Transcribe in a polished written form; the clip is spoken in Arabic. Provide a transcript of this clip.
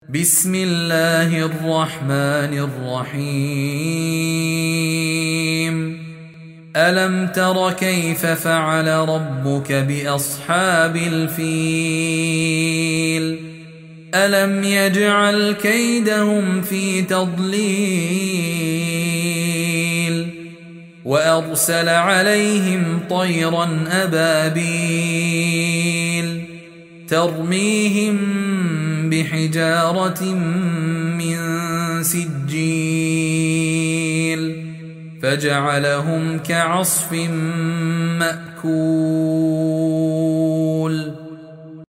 بسم الله الرحمن الرحيم ألم تر كيف فعل ربك بأصحاب الفيل ألم يجعل كيدهم في تضليل وأرسل عليهم طيرا أبابيل ترميهم بحجارة من سجيل فجعلهم كعصف مأكول